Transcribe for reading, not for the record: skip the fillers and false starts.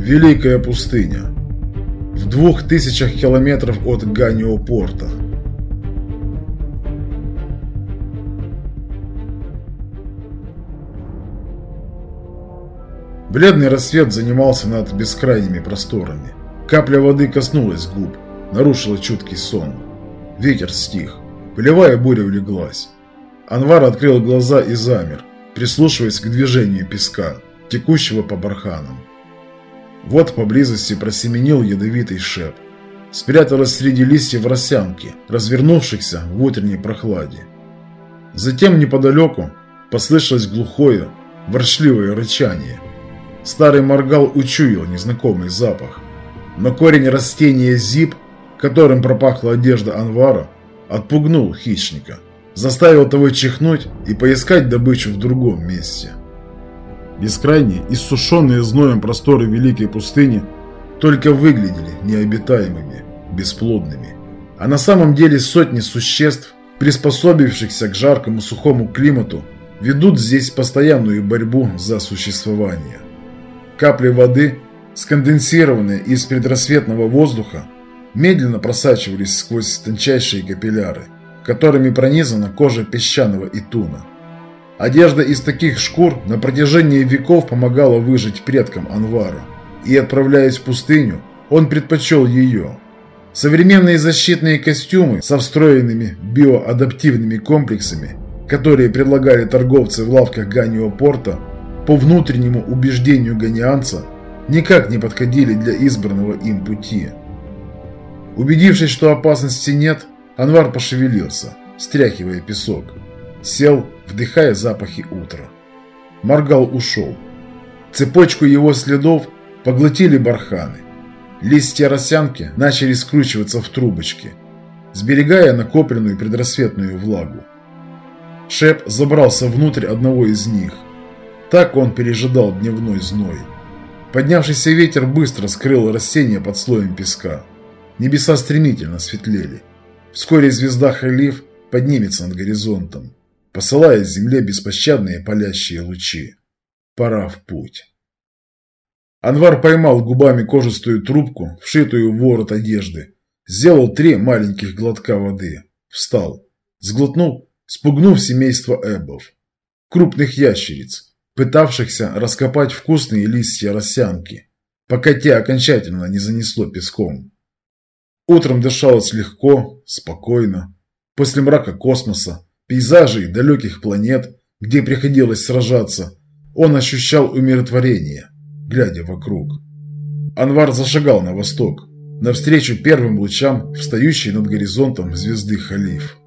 Великая пустыня. В 2000 километров от Ганиопорта. Бледный рассвет занимался над бескрайними просторами. Капля воды коснулась губ, нарушила чуткий сон. Ветер стих, пылевая буря улеглась. Анвар открыл глаза и замер, прислушиваясь к движению песка, текущего по барханам. Вот поблизости просеменил ядовитый шеп. Спряталась среди листьев росянки, развернувшихся в утренней прохладе. Затем неподалеку послышалось глухое, ворчливое рычание. Старый моргал учуял незнакомый запах, но корень растения зиб, которым пропахла одежда Анвара, отпугнул хищника, заставил того чихнуть и поискать добычу в другом месте. Бескрайние, иссушенные зноем просторы Великой пустыни только выглядели необитаемыми, бесплодными, а на самом деле сотни существ, приспособившихся к жаркому сухому климату, ведут здесь постоянную борьбу за существование. Капли воды, сконденсированные из предрассветного воздуха, медленно просачивались сквозь тончайшие капилляры, которыми пронизана кожа песчаного итуна. Одежда из таких шкур на протяжении веков помогала выжить предкам Анвара, и, отправляясь в пустыню, он предпочел ее. Современные защитные костюмы со встроенными биоадаптивными комплексами, которые предлагали торговцы в лавках Ганиопорта, по внутреннему убеждению ганианца, никак не подходили для избранного им пути. Убедившись, что опасности нет, Анвар пошевелился, стряхивая песок. Сел, вдыхая запахи утра. Моргал ушел. Цепочку его следов поглотили барханы. Листья росянки начали скручиваться в трубочки, сберегая накопленную предрассветную влагу. Шеп забрался внутрь одного из них. Так он пережидал дневной зной. Поднявшийся ветер быстро скрыл растения под слоем песка. Небеса стремительно светлели. Вскоре звезда Халиф поднимется над горизонтом, посылая земле беспощадные палящие лучи. Пора в путь. Анвар поймал губами кожистую трубку, вшитую в ворот одежды, сделал 3 маленьких глотка воды, встал, сглотнул, спугнув семейство эбов, крупных ящериц, пытавшихся раскопать вкусные листья росянки, пока те окончательно не занесло песком. Утром дышалось легко, спокойно. После мрака космоса, пейзажей далеких планет, где приходилось сражаться, он ощущал умиротворение, глядя вокруг. Анвар зашагал на восток, навстречу первым лучам встающей над горизонтом звезды Халиф.